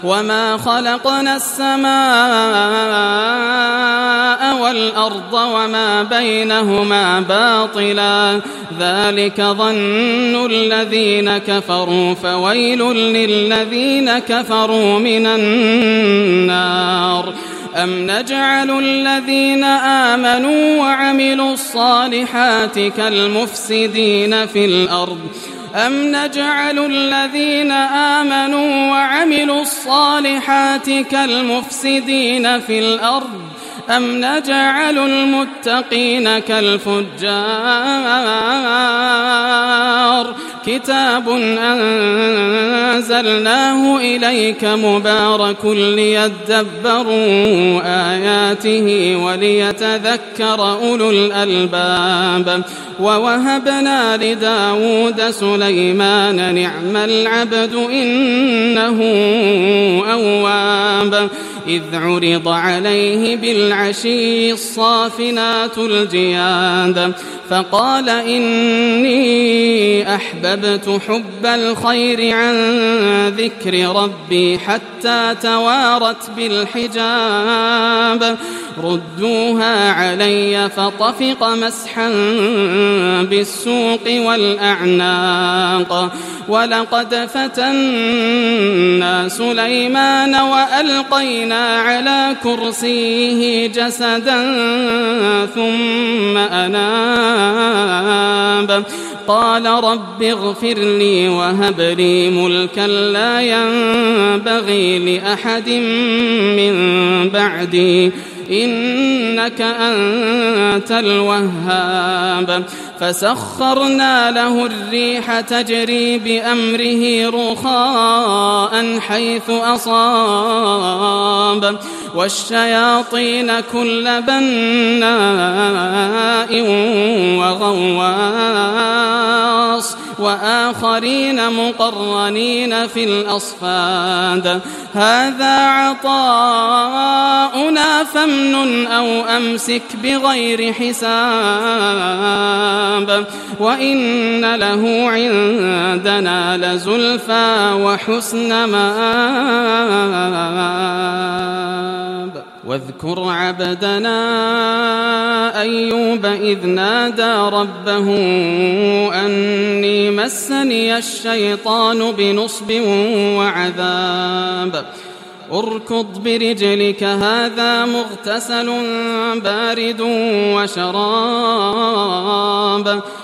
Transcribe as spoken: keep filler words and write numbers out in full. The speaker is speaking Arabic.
وما خلقنا السماء والأرض وما بينهما باطلا ذلك ظن الذين كفروا فويل للذين كفروا من النار أم نجعل الذين آمنوا وعملوا الصالحات كالمفسدين في الأرض أم نجعل الذين آمنوا وعملوا الصالحات كالمفسدين في الأرض أم نجعل المتقين كالفجار كتاب أنزلناه إليك مبارك ليدبروا آياته وليتذكر أولو الألباب ووهبنا لداود سليمان نعم العبد إنه أواب إذ عرض عليه بالعشي الصافنات الجياد فقال إني أحببت حب الخير عن ذكر ربي حتى توارت بالحجاب ردوها علي فطفق مسحا بالسوق والأعناق ولقد فتنا سليمان وألقينا على كرسيه جسدا ثم أناب قال رب اغفر لي وهب لي ملكا لا ينبغي لأحد من بعدي إنك أنت الوهاب فسخرنا له الريح تجري بأمره رخاء حيث أصاب والشياطين كل بناء وغواص وآخرين مقرنين في الأصفاد هذا عطاؤنا فامنن أو أمسك بغير حساب وإن له عندنا لزلفى وحسن مآب واذكر عبدنا أيوب إذ نادى ربه أني مسني الشيطان بنصب وعذاب اركض برجلك هذا مغتسل بارد وشراب